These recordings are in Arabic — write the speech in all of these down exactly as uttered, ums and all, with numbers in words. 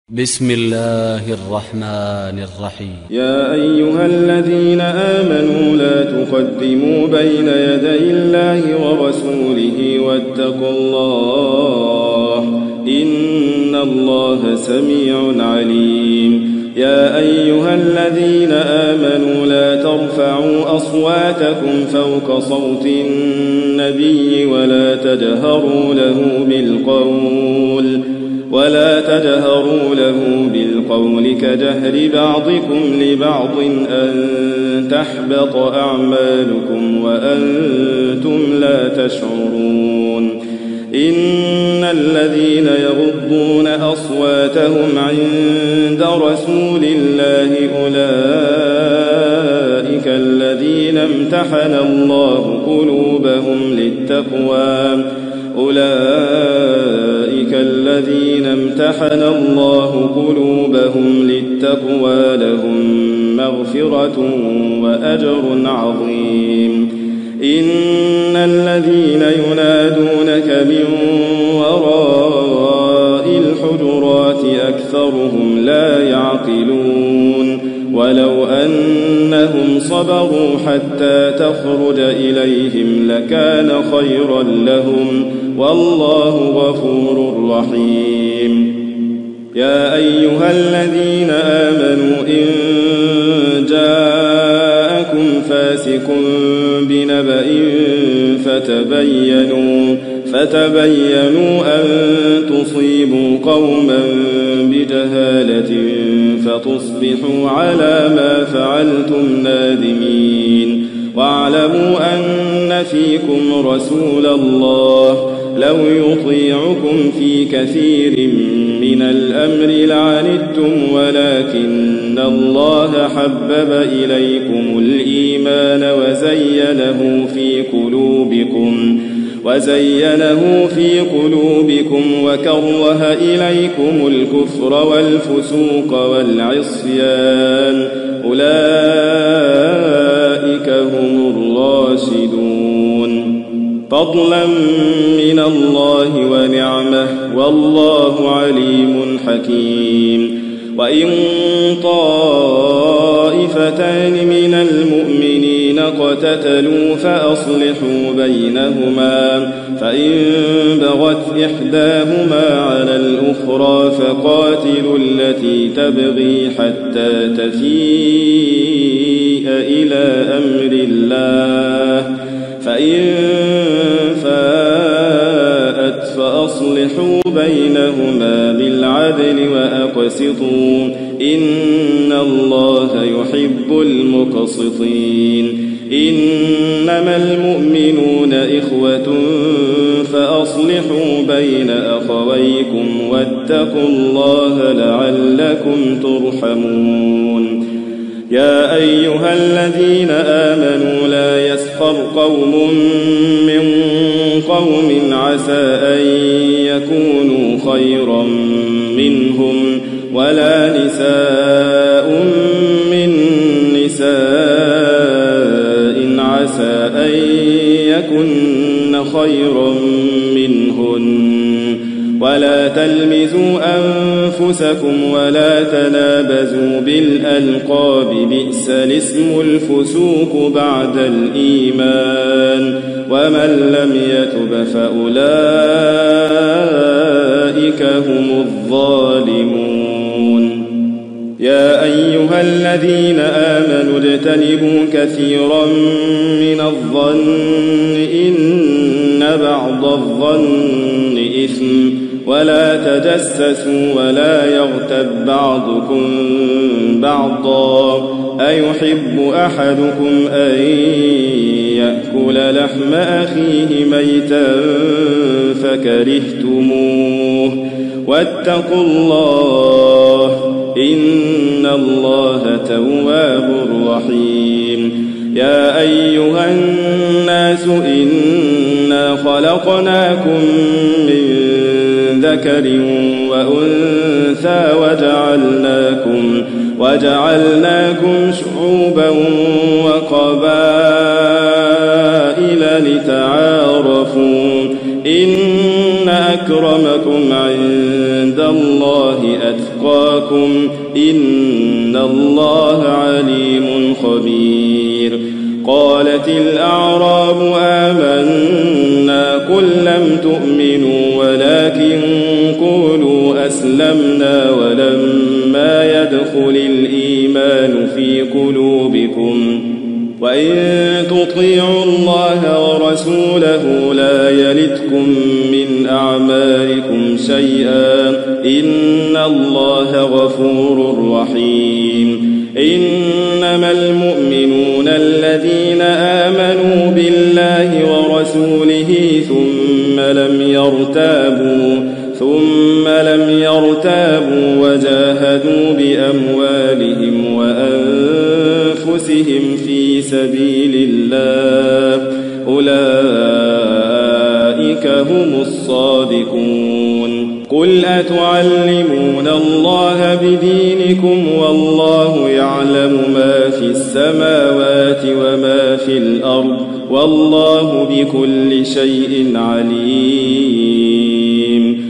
بسم الله الرحمن الرحيم. يا أيها الذين آمنوا لا تقدموا بين يدي الله ورسوله واتقوا الله إن الله سميع عليم. يا أيها الذين آمنوا لا ترفعوا أصواتكم فوق صوت النبي ولا تجهروا له بالقول ولا تجهروا له بالقول كجهر بعضكم لبعض أن تحبط أعمالكم وأنتم لا تشعرون. إن الذين يغضون أصواتهم عند رسول الله أولئك الذين امتحن الله قلوبهم للتقوى أولئك الذين امتحن الله قلوبهم للتقوى لهم مغفرة وأجر عظيم. إن الذين ينادونك من وراء الحجرات أكثرهم لا يعقلون. ولو أنهم صبروا حتى تخرج إليهم لكان خيرا لهم والله غفور رحيم. يا أيها الذين آمنوا إن جاءكم فاسق بنبأ فتبينوا فتبينوا أن تصيبوا قوما بجهالة فتصبحوا على ما فعلتم نادمين. واعلموا أن فيكم رسول الله لو يطيعكم في كثير من الأمر لعنتم ولكن الله حبب إليكم الإيمان وزينه في قلوبكم وزينه في قلوبكم وكره إليكم الكفر والفسوق والعصيان أولئك هم الراشدون فضلا من الله ونعمه والله عليم حكيم. وإن طائفتان من المؤمنين اقتتلوا فأصلحوا بينهما فإن بغت إحداهما على الأخرى فقاتلوا التي تبغي حتى تفيء إلى أمر الله فإن فاءت فأصلحوا بينهما بالعدل وأقسطوا إن الله يحب المقسطين. إنما المؤمنون إخوة فأصلحوا بين أخويكم واتقوا الله لعلكم ترحمون. يا أيها الذين آمنوا لا يسخر قوم من قوم عسى أن يكونوا خيرا منهم ولا نساء من نساء عسى أن يكن خيرا منهن ولا تلمزوا أنفسكم ولا تنابزوا بالألقاب بئس الاسم الفسوق بعد الإيمان ومن لم يتب فأولئك هم الظالمون. يا أيها الذين آمنوا اجتنبوا كثيرا من الظن إن بعض الظن إثم ولا تجسسوا ولا يغتب بعضكم بعضا أيحب أحدكم أن يأكل لحم أخيه ميتا فكرهتموه واتقوا الله إن الله تواب رحيم. يا أيها الناس إنا خلقناكم من ذكر وأنثى وجعلناكم وجعلناكم شعوبا وقبائل لتعارفوا إن أكرمكم عند الله أتقاكم إن الله عليم خبير. قالت الأعراب آمنا قل لم تؤمنوا ولكن قولوا أسلمنا ولما يدخل الإيمان في قلوبكم وإن تطيعوا الله ورسوله لا يلتكم من أعمالكم شيئا إن الله غفور رحيم. إنما المؤمنون الذين آمنوا بالله ورسوله ثم لم يرتابوا ثم لم يرتابوا وجاهدوا بأموالهم وأنفسهم في سبيل الله أولئك هم الصادقون. قل أتعلمون الله بدينكم والله يعلم ما في السماوات وما في الأرض والله بكل شيء عليم.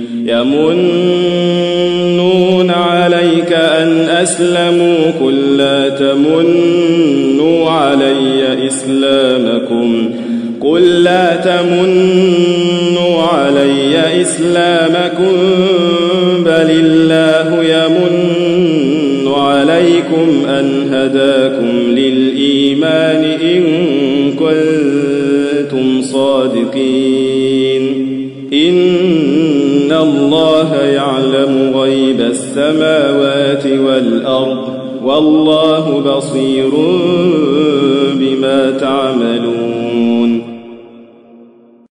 يمنون عليك أن أسلموا قل لا تمنوا علي إسلامكم قل لا تمنوا علي إسلامكم بل الله يمن عليكم أن هداكم للإيمان إن كنتم صادقين. إن الله يعلم غيب السماوات والأرض والله بصير بما تعملون.